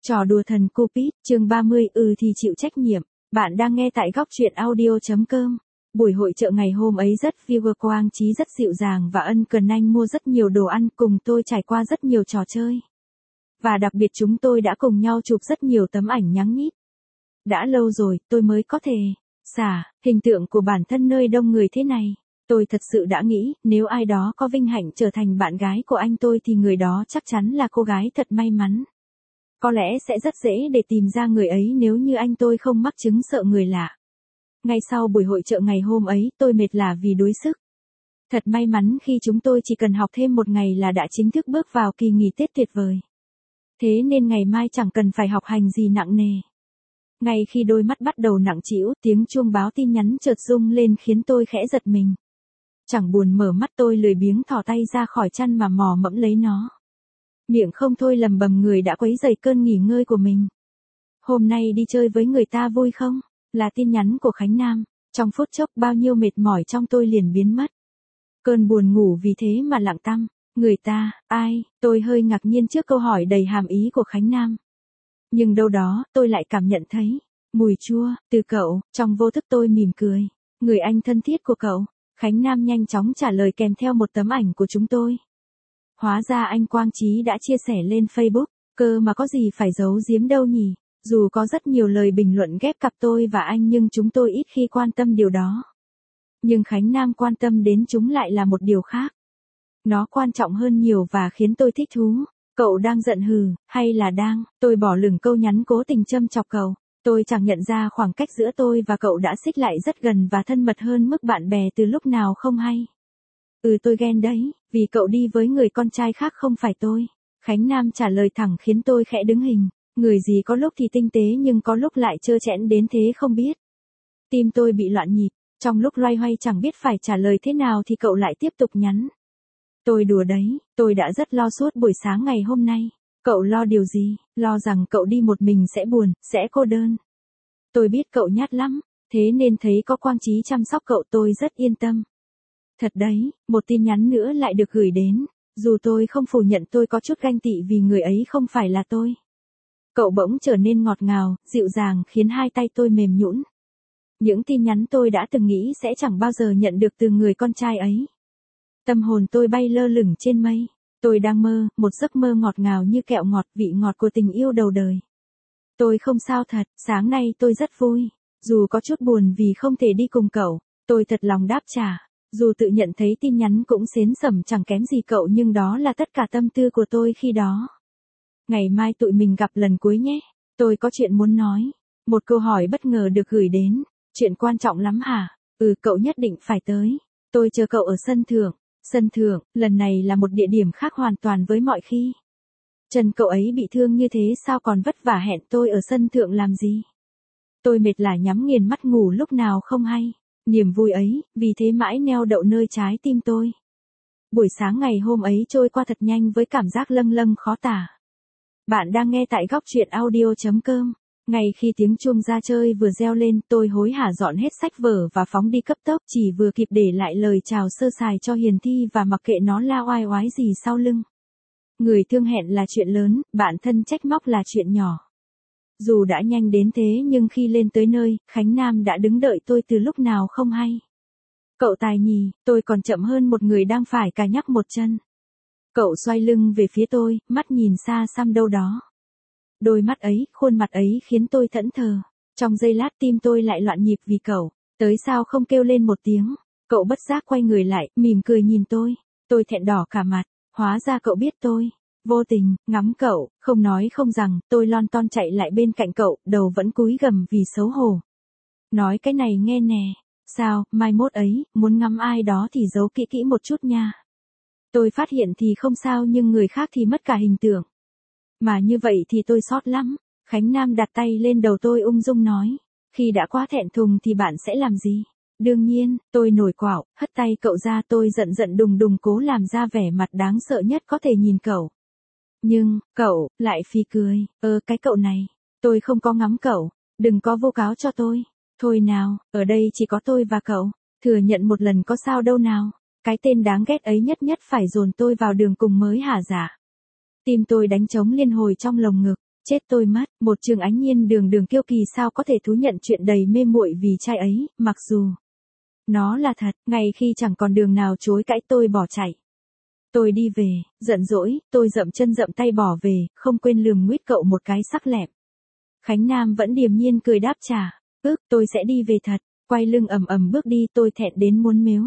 Trò đùa thần Cupid, chương 30, thì chịu trách nhiệm. Bạn đang nghe tại góc truyện audio.com. Buổi hội chợ ngày hôm ấy rất viewer, Quang Chí rất dịu dàng và ân cần, anh mua rất nhiều đồ ăn, cùng tôi trải qua rất nhiều trò chơi. Và đặc biệt chúng tôi đã cùng nhau chụp rất nhiều tấm ảnh nhắn nhít. Đã lâu rồi, tôi mới có thể xả hình tượng của bản thân nơi đông người thế này. Tôi thật sự đã nghĩ, nếu ai đó có vinh hạnh trở thành bạn gái của anh tôi thì người đó chắc chắn là cô gái thật may mắn. Có lẽ sẽ rất dễ để tìm ra người ấy nếu như anh tôi không mắc chứng sợ người lạ. Ngay sau buổi hội chợ ngày hôm ấy, tôi mệt lả vì đuối sức. Thật may mắn khi chúng tôi chỉ cần học thêm một ngày là đã chính thức bước vào kỳ nghỉ Tết tuyệt vời. Thế nên ngày mai chẳng cần phải học hành gì nặng nề. Ngay khi đôi mắt bắt đầu nặng trĩu, tiếng chuông báo tin nhắn chợt rung lên khiến tôi khẽ giật mình. Chẳng buồn mở mắt, tôi lười biếng thò tay ra khỏi chăn mà mò mẫm lấy nó. Miệng không thôi lầm bầm người đã quấy rầy cơn nghỉ ngơi của mình. Hôm nay đi chơi với người ta vui không? Là tin nhắn của Khánh Nam. Trong phút chốc bao nhiêu mệt mỏi trong tôi liền biến mất. Cơn buồn ngủ vì thế mà lặng tăm. Người ta, ai? Tôi hơi ngạc nhiên trước câu hỏi đầy hàm ý của Khánh Nam. Nhưng đâu đó, tôi lại cảm nhận thấy mùi chua từ cậu. Trong vô thức tôi mỉm cười. Người anh thân thiết của cậu. Khánh Nam nhanh chóng trả lời kèm theo một tấm ảnh của chúng tôi. Hóa ra anh Quang Chí đã chia sẻ lên Facebook, cơ mà có gì phải giấu giếm đâu nhỉ. Dù có rất nhiều lời bình luận ghép cặp tôi và anh nhưng chúng tôi ít khi quan tâm điều đó. Nhưng Khánh Nam quan tâm đến chúng lại là một điều khác. Nó quan trọng hơn nhiều và khiến tôi thích thú. Cậu đang giận hừ, hay là đang? Tôi bỏ lửng câu nhắn cố tình châm chọc cậu. Tôi chẳng nhận ra khoảng cách giữa tôi và cậu đã xích lại rất gần và thân mật hơn mức bạn bè từ lúc nào không hay. Tôi ghen đấy, vì cậu đi với người con trai khác không phải tôi. Khánh Nam trả lời thẳng khiến tôi khẽ đứng hình. Người gì có lúc thì tinh tế nhưng có lúc lại trơ trẽn đến thế không biết. Tim tôi bị loạn nhịp, trong lúc loay hoay chẳng biết phải trả lời thế nào thì cậu lại tiếp tục nhắn. Tôi đùa đấy, tôi đã rất lo suốt buổi sáng ngày hôm nay. Cậu lo điều gì? Lo rằng cậu đi một mình sẽ buồn, sẽ cô đơn. Tôi biết cậu nhát lắm, thế nên thấy có Quang Chí chăm sóc cậu tôi rất yên tâm. Thật đấy, một tin nhắn nữa lại được gửi đến. Dù tôi không phủ nhận tôi có chút ganh tị vì người ấy không phải là tôi. Cậu bỗng trở nên ngọt ngào, dịu dàng khiến hai tay tôi mềm nhũn. Những tin nhắn tôi đã từng nghĩ sẽ chẳng bao giờ nhận được từ người con trai ấy. Tâm hồn tôi bay lơ lửng trên mây. Tôi đang mơ, một giấc mơ ngọt ngào như kẹo ngọt, vị ngọt của tình yêu đầu đời. Tôi không sao thật, sáng nay tôi rất vui. Dù có chút buồn vì không thể đi cùng cậu, tôi thật lòng đáp trả. Dù tự nhận thấy tin nhắn cũng xến xẩm chẳng kém gì cậu nhưng đó là tất cả tâm tư của tôi khi đó. Ngày mai tụi mình gặp lần cuối nhé. Tôi có chuyện muốn nói. Một câu hỏi bất ngờ được gửi đến. Chuyện quan trọng lắm hả? Cậu nhất định phải tới. Tôi chờ cậu ở sân thượng. Sân thượng, lần này là một địa điểm khác hoàn toàn với mọi khi. Chân cậu ấy bị thương như thế sao còn vất vả hẹn tôi ở sân thượng làm gì? Tôi mệt lả nhắm nghiền mắt ngủ lúc nào không hay. Niềm vui ấy, vì thế mãi neo đậu nơi trái tim tôi. Buổi sáng ngày hôm ấy trôi qua thật nhanh với cảm giác lâng lâng khó tả. Bạn đang nghe tại góc truyện audio.com. Ngay khi tiếng chuông ra chơi vừa reo lên, tôi hối hả dọn hết sách vở và phóng đi cấp tốc, chỉ vừa kịp để lại lời chào sơ sài cho Hiền Thi và mặc kệ nó la oai oái gì sau lưng. Người thương hẹn là chuyện lớn, bạn thân trách móc là chuyện nhỏ. Dù đã nhanh đến thế nhưng khi lên tới nơi, Khánh Nam đã đứng đợi tôi từ lúc nào không hay. Cậu tài nhì, tôi còn chậm hơn một người đang phải cà nhắc một chân. Cậu xoay lưng về phía tôi, mắt nhìn xa xăm đâu đó. Đôi mắt ấy, khuôn mặt ấy khiến tôi thẫn thờ. Trong giây lát tim tôi lại loạn nhịp vì cậu. Tới sao không kêu lên một tiếng. Cậu bất giác quay người lại, mỉm cười nhìn tôi. Tôi thẹn đỏ cả mặt. Hóa ra cậu biết tôi. Vô tình, ngắm cậu, không nói không rằng, tôi lon ton chạy lại bên cạnh cậu, đầu vẫn cúi gằm vì xấu hổ. Nói cái này nghe nè. Sao, mai mốt ấy, muốn ngắm ai đó thì giấu kỹ kỹ một chút nha. Tôi phát hiện thì không sao nhưng người khác thì mất cả hình tượng. Mà như vậy thì tôi sót lắm. Khánh Nam đặt tay lên đầu tôi ung dung nói. Khi đã quá thẹn thùng thì bạn sẽ làm gì? Đương nhiên, tôi nổi quạo, hất tay cậu ra, tôi giận giận đùng đùng cố làm ra vẻ mặt đáng sợ nhất có thể nhìn cậu. Nhưng, cậu, lại phì cười. Cái cậu này. Tôi không có ngắm cậu. Đừng có vô cáo cho tôi. Thôi nào, ở đây chỉ có tôi và cậu. Thừa nhận một lần có sao đâu nào. Cái tên đáng ghét ấy nhất nhất phải dồn tôi vào đường cùng mới hả dạ. Tim tôi đánh trống liên hồi trong lồng ngực. Chết tôi mất, một Trường Ánh Nhiên đường đường kiêu kỳ sao có thể thú nhận chuyện đầy mê muội vì trai ấy, mặc dù nó là thật, ngay khi chẳng còn đường nào chối cãi tôi bỏ chạy. Tôi đi về, giận dỗi, tôi dậm chân dậm tay bỏ về, không quên lườm nguýt cậu một cái sắc lẹm. Khánh Nam vẫn điềm nhiên cười đáp trả, tôi sẽ đi về thật, quay lưng ầm ầm bước đi, tôi thẹn đến muốn mếu.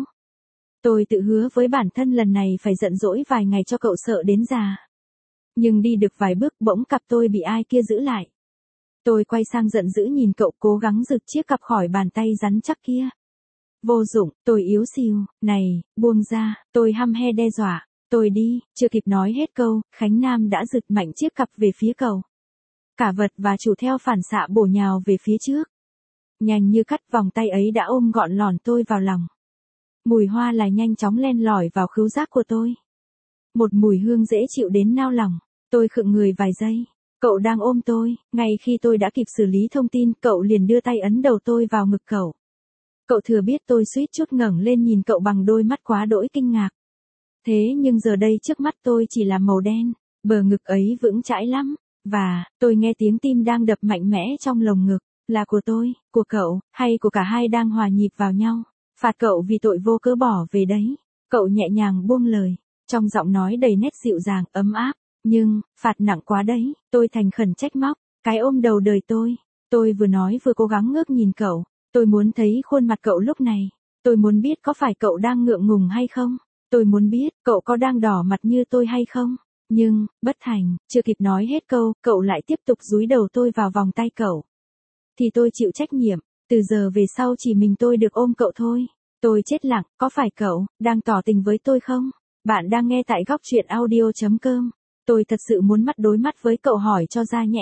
Tôi tự hứa với bản thân lần này phải giận dỗi vài ngày cho cậu sợ đến già. Nhưng đi được vài bước bỗng cặp tôi bị ai kia giữ lại. Tôi quay sang giận dữ nhìn cậu cố gắng giựt chiếc cặp khỏi bàn tay rắn chắc kia. Vô dụng, tôi yếu xìu, này, buông ra, tôi hăm he đe dọa, tôi đi, chưa kịp nói hết câu, Khánh Nam đã giựt mạnh chiếc cặp về phía cậu. Cả vật và chủ theo phản xạ bổ nhào về phía trước. Nhanh như cắt vòng tay ấy đã ôm gọn lỏn tôi vào lòng. Mùi hoa lại nhanh chóng len lỏi vào khứu giác của tôi. Một mùi hương dễ chịu đến nao lòng, tôi khựng người vài giây. Cậu đang ôm tôi, ngay khi tôi đã kịp xử lý thông tin, cậu liền đưa tay ấn đầu tôi vào ngực cậu. Cậu thừa biết tôi suýt chút ngẩng lên nhìn cậu bằng đôi mắt quá đỗi kinh ngạc. Thế nhưng giờ đây trước mắt tôi chỉ là màu đen, bờ ngực ấy vững chãi lắm, và, tôi nghe tiếng tim đang đập mạnh mẽ trong lồng ngực, là của tôi, của cậu, hay của cả hai đang hòa nhịp vào nhau. Phạt cậu vì tội vô cớ bỏ về đấy. Cậu nhẹ nhàng buông lời, trong giọng nói đầy nét dịu dàng, ấm áp. Nhưng, phạt nặng quá đấy, tôi thành khẩn trách móc, cái ôm đầu đời tôi. Tôi vừa nói vừa cố gắng ngước nhìn cậu, tôi muốn thấy khuôn mặt cậu lúc này. Tôi muốn biết có phải cậu đang ngượng ngùng hay không. Tôi muốn biết cậu có đang đỏ mặt như tôi hay không. Nhưng, bất thành, chưa kịp nói hết câu, cậu lại tiếp tục dúi đầu tôi vào vòng tay cậu. Thì tôi chịu trách nhiệm, từ giờ về sau chỉ mình tôi được ôm cậu thôi. Tôi chết lặng, có phải cậu đang tỏ tình với tôi không? Bạn đang nghe tại góc truyện audio.com. Tôi thật sự muốn mắt đối mắt với cậu hỏi cho ra nhẽ.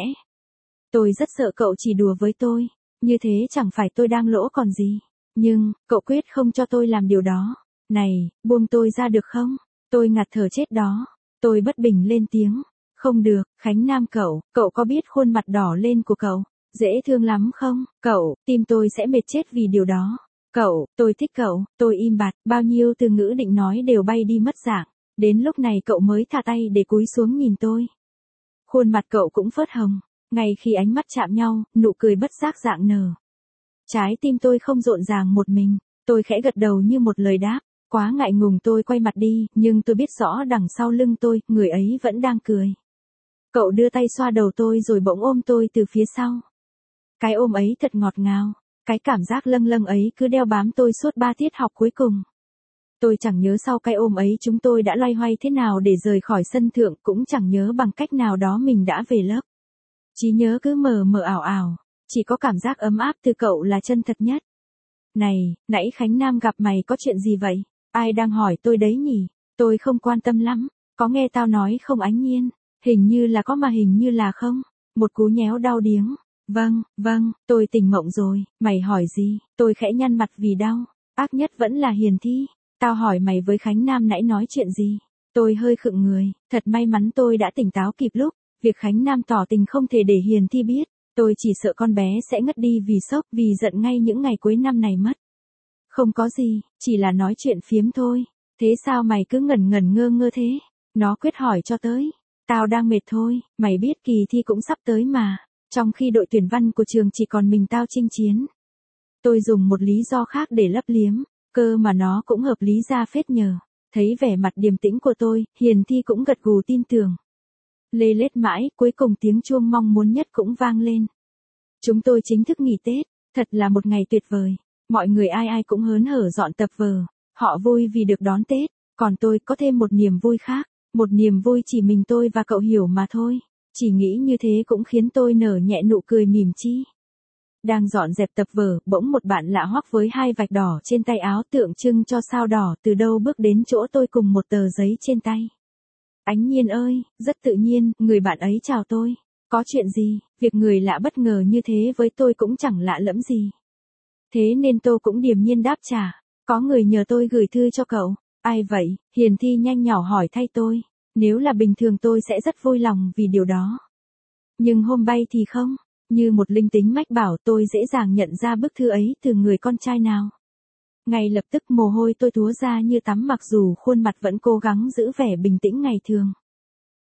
Tôi rất sợ cậu chỉ đùa với tôi, như thế chẳng phải tôi đang lỗ còn gì. Nhưng, cậu quyết không cho tôi làm điều đó. Này, buông tôi ra được không? Tôi ngạt thở chết đó. Tôi bất bình lên tiếng. Không được, Khánh Nam cậu có biết khuôn mặt đỏ lên của cậu dễ thương lắm không? Cậu, tim tôi sẽ mệt chết vì điều đó. Cậu, tôi thích cậu, tôi im bặt, bao nhiêu từ ngữ định nói đều bay đi mất dạng. Đến lúc này cậu mới thả tay để cúi xuống nhìn tôi. Khuôn mặt cậu cũng phớt hồng, ngay khi ánh mắt chạm nhau, nụ cười bất giác rạng nở. Trái tim tôi không rộn ràng một mình, tôi khẽ gật đầu như một lời đáp. Quá ngại ngùng tôi quay mặt đi, nhưng tôi biết rõ đằng sau lưng tôi, người ấy vẫn đang cười. Cậu đưa tay xoa đầu tôi rồi bỗng ôm tôi từ phía sau. Cái ôm ấy thật ngọt ngào, cái cảm giác lâng lâng ấy cứ đeo bám tôi suốt 3 tiết học cuối cùng. Tôi chẳng nhớ sau cái ôm ấy chúng tôi đã loay hoay thế nào để rời khỏi sân thượng, cũng chẳng nhớ bằng cách nào đó mình đã về lớp. Trí nhớ cứ mờ mờ ảo ảo, chỉ có cảm giác ấm áp từ cậu là chân thật nhất. Này, nãy Khánh Nam gặp mày có chuyện gì vậy? Ai đang hỏi tôi đấy nhỉ? Tôi không quan tâm lắm, có nghe tao nói không Ánh Nhiên? Hình như là có mà hình như là không. Một cú nhéo đau điếng. Vâng, tôi tỉnh mộng rồi, mày hỏi gì? Tôi khẽ nhăn mặt vì đau. Ác nhất vẫn là Hiền Thi. Tao hỏi mày với Khánh Nam nãy nói chuyện gì? Tôi hơi khựng người, thật may mắn tôi đã tỉnh táo kịp lúc. Việc Khánh Nam tỏ tình không thể để Hiền Thi biết. Tôi chỉ sợ con bé sẽ ngất đi vì sốc, vì giận ngay những ngày cuối năm này mất. Không có gì, chỉ là nói chuyện phiếm thôi. Thế sao mày cứ ngẩn ngẩn ngơ ngơ thế? Nó quyết hỏi cho tới. Tao đang mệt thôi, mày biết kỳ thi cũng sắp tới mà. Trong khi đội tuyển văn của trường chỉ còn mình tao chinh chiến. Tôi dùng một lý do khác để lấp liếm, cơ mà nó cũng hợp lý ra phết nhờ. Thấy vẻ mặt điềm tĩnh của tôi, Hiền Thi cũng gật gù tin tưởng. Lê lết mãi, cuối cùng tiếng chuông mong muốn nhất cũng vang lên. Chúng tôi chính thức nghỉ Tết, thật là một ngày tuyệt vời. Mọi người ai ai cũng hớn hở dọn tập vở. Họ vui vì được đón Tết, còn tôi có thêm một niềm vui khác. Một niềm vui chỉ mình tôi và cậu hiểu mà thôi. Chỉ nghĩ như thế cũng khiến tôi nở nhẹ nụ cười mỉm chi. Đang dọn dẹp tập vở, bỗng một bạn lạ hoắc với 2 vạch đỏ trên tay áo tượng trưng cho sao đỏ từ đâu bước đến chỗ tôi cùng một tờ giấy trên tay. Ánh Nhiên ơi, rất tự nhiên, người bạn ấy chào tôi. Có chuyện gì? Việc người lạ bất ngờ như thế với tôi cũng chẳng lạ lẫm gì. Thế nên tôi cũng điềm nhiên đáp trả. Có người nhờ tôi gửi thư cho cậu. Ai vậy? Hiền Thi nhanh nhỏ hỏi thay tôi. Nếu là bình thường tôi sẽ rất vui lòng vì điều đó. Nhưng hôm bay thì không. Như một linh tính mách bảo tôi dễ dàng nhận ra bức thư ấy từ người con trai nào. Ngay lập tức mồ hôi tôi túa ra như tắm mặc dù khuôn mặt vẫn cố gắng giữ vẻ bình tĩnh ngày thường.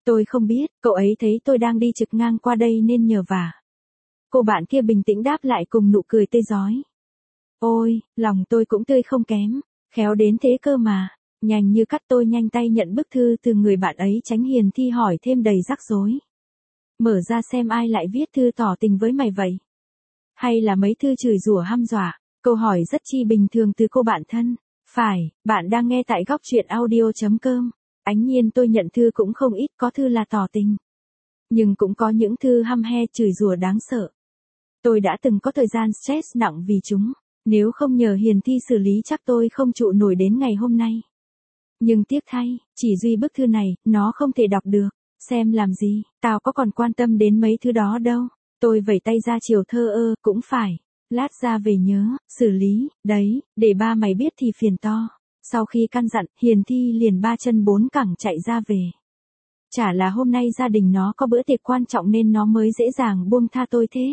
Tôi không biết, cậu ấy thấy tôi đang đi trực ngang qua đây nên nhờ vả. Cô bạn kia bình tĩnh đáp lại cùng nụ cười tươi rói. Ôi, lòng tôi cũng tươi không kém, khéo đến thế cơ mà. Nhanh như cắt tôi nhanh tay nhận bức thư từ người bạn ấy, tránh Hiền Thi hỏi thêm đầy rắc rối. Mở ra xem ai lại viết thư tỏ tình với mày vậy? Hay là mấy thư chửi rủa hăm dọa? Câu hỏi rất chi bình thường từ cô bạn thân. Phải, bạn đang nghe tại góc truyện audio.com. Ánh nhiên tôi nhận thư cũng không ít, có thư là tỏ tình. Nhưng cũng có những thư hăm he chửi rủa đáng sợ. Tôi đã từng có thời gian stress nặng vì chúng. Nếu không nhờ Hiền Thi xử lý chắc tôi không trụ nổi đến ngày hôm nay. Nhưng tiếc thay, chỉ duy bức thư này, nó không thể đọc được. Xem làm gì, tao có còn quan tâm đến mấy thứ đó đâu. Tôi vẩy tay ra chiều thơ ơ, cũng phải. Lát ra về nhớ, xử lý, đấy, để ba mày biết thì phiền to. Sau khi căn dặn, Hiền Thi liền ba chân bốn cẳng chạy ra về. Chả là hôm nay gia đình nó có bữa tiệc quan trọng nên nó mới dễ dàng buông tha tôi thế.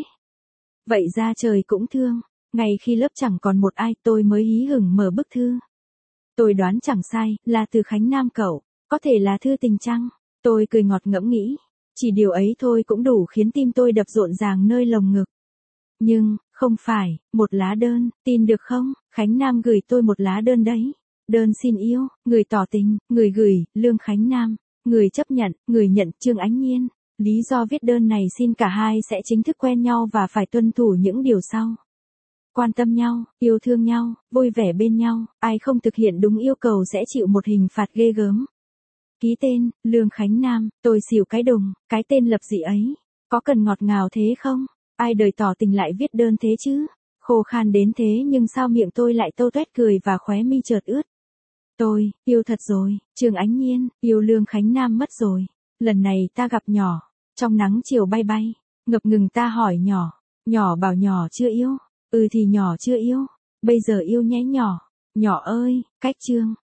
Vậy ra trời cũng thương, ngay khi lớp chẳng còn một ai tôi mới hí hửng mở bức thư. Tôi đoán chẳng sai, là từ Khánh Nam cậu, có thể là thư tình chăng? Tôi cười ngọt ngẫm nghĩ, chỉ điều ấy thôi cũng đủ khiến tim tôi đập rộn ràng nơi lồng ngực. Nhưng, không phải, một lá đơn, tin được không? Khánh Nam gửi tôi một lá đơn đấy. Đơn xin yêu, người tỏ tình, người gửi, Lương Khánh Nam. Người chấp nhận, người nhận, Trương Ánh Nhiên. Lý do viết đơn này xin cả hai sẽ chính thức quen nhau và phải tuân thủ những điều sau. Quan tâm nhau, yêu thương nhau, vui vẻ bên nhau, ai không thực hiện đúng yêu cầu sẽ chịu một hình phạt ghê gớm. Ký tên, Lương Khánh Nam, tôi xỉu cái đùng, cái tên lập dị ấy. Có cần ngọt ngào thế không? Ai đời tỏ tình lại viết đơn thế chứ? Khô khan đến thế nhưng sao miệng tôi lại tâu tuét cười và khóe mi chợt ướt. Tôi, yêu thật rồi, Trương Ánh Nhiên, yêu Lương Khánh Nam mất rồi. Lần này ta gặp nhỏ, trong nắng chiều bay bay, ngập ngừng ta hỏi nhỏ, nhỏ bảo nhỏ chưa yêu, thì nhỏ chưa yêu, bây giờ yêu nhé nhỏ, nhỏ ơi, cách Trương.